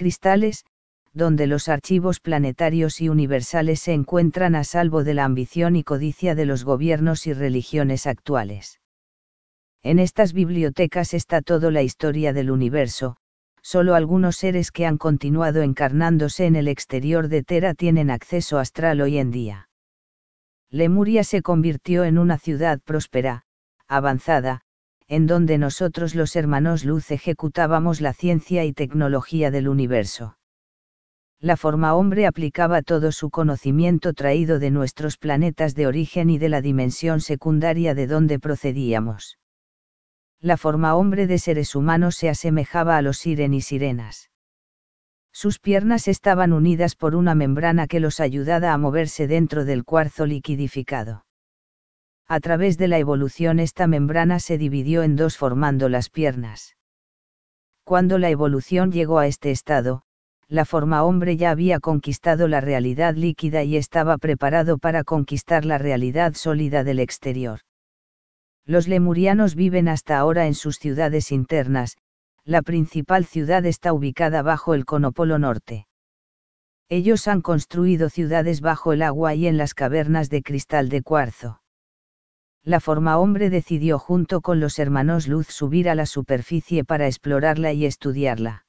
cristales, donde los archivos planetarios y universales se encuentran a salvo de la ambición y codicia de los gobiernos y religiones actuales. En estas bibliotecas está toda la historia del universo. Solo algunos seres que han continuado encarnándose en el exterior de Tera tienen acceso astral hoy en día. Lemuria se convirtió en una ciudad próspera, avanzada, en donde nosotros los hermanos Luz ejecutábamos la ciencia y tecnología del universo. La forma hombre aplicaba todo su conocimiento traído de nuestros planetas de origen y de la dimensión secundaria de donde procedíamos. La forma hombre de seres humanos se asemejaba a los siren y sirenas. Sus piernas estaban unidas por una membrana que los ayudaba a moverse dentro del cuarzo liquidificado. A través de la evolución esta membrana se dividió en dos formando las piernas. Cuando la evolución llegó a este estado, la forma hombre ya había conquistado la realidad líquida y estaba preparado para conquistar la realidad sólida del exterior. Los lemurianos viven hasta ahora en sus ciudades internas. La principal ciudad está ubicada bajo el Conopolo Norte. Ellos han construido ciudades bajo el agua y en las cavernas de cristal de cuarzo. La forma hombre decidió junto con los hermanos Luz subir a la superficie para explorarla y estudiarla.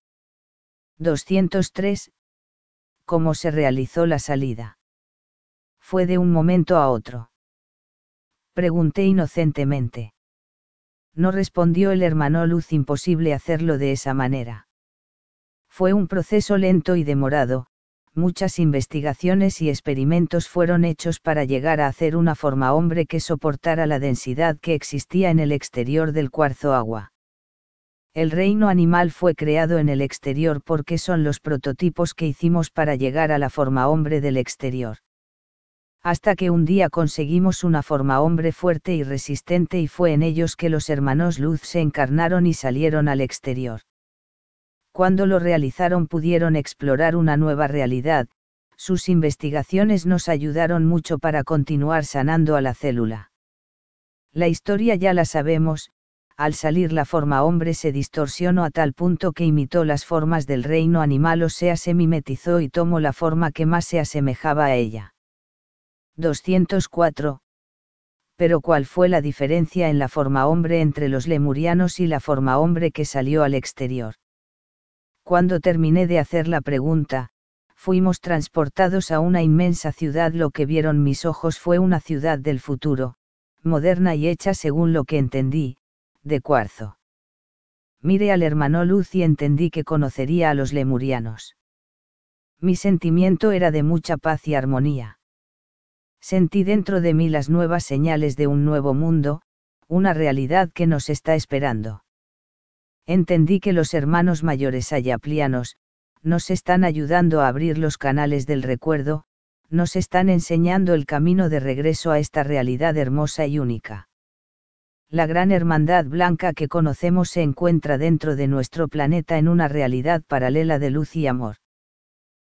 203. ¿Cómo se realizó la salida? Fue de un momento a otro. Pregunté inocentemente. No respondió el hermano Luz, imposible hacerlo de esa manera. Fue un proceso lento y demorado, muchas investigaciones y experimentos fueron hechos para llegar a hacer una forma hombre que soportara la densidad que existía en el exterior del cuarzo agua. El reino animal fue creado en el exterior porque son los prototipos que hicimos para llegar a la forma hombre del exterior. Hasta que un día conseguimos una forma hombre fuerte y resistente y fue en ellos que los hermanos Luz se encarnaron y salieron al exterior. Cuando lo realizaron pudieron explorar una nueva realidad, sus investigaciones nos ayudaron mucho para continuar sanando a la célula. La historia ya la sabemos. Al salir la forma hombre se distorsionó a tal punto que imitó las formas del reino animal, o sea, se mimetizó y tomó la forma que más se asemejaba a ella. 204. Pero ¿cuál fue la diferencia en la forma hombre entre los lemurianos y la forma hombre que salió al exterior? Cuando terminé de hacer la pregunta, fuimos transportados a una inmensa ciudad. Lo que vieron mis ojos fue una ciudad del futuro, moderna y hecha, según lo que entendí, de cuarzo. Miré al hermano Luz y entendí que conocería a los lemurianos. Mi sentimiento era de mucha paz y armonía. Sentí dentro de mí las nuevas señales de un nuevo mundo, una realidad que nos está esperando. Entendí que los hermanos mayores ayaplianos nos están ayudando a abrir los canales del recuerdo, nos están enseñando el camino de regreso a esta realidad hermosa y única. La gran hermandad blanca que conocemos se encuentra dentro de nuestro planeta en una realidad paralela de luz y amor.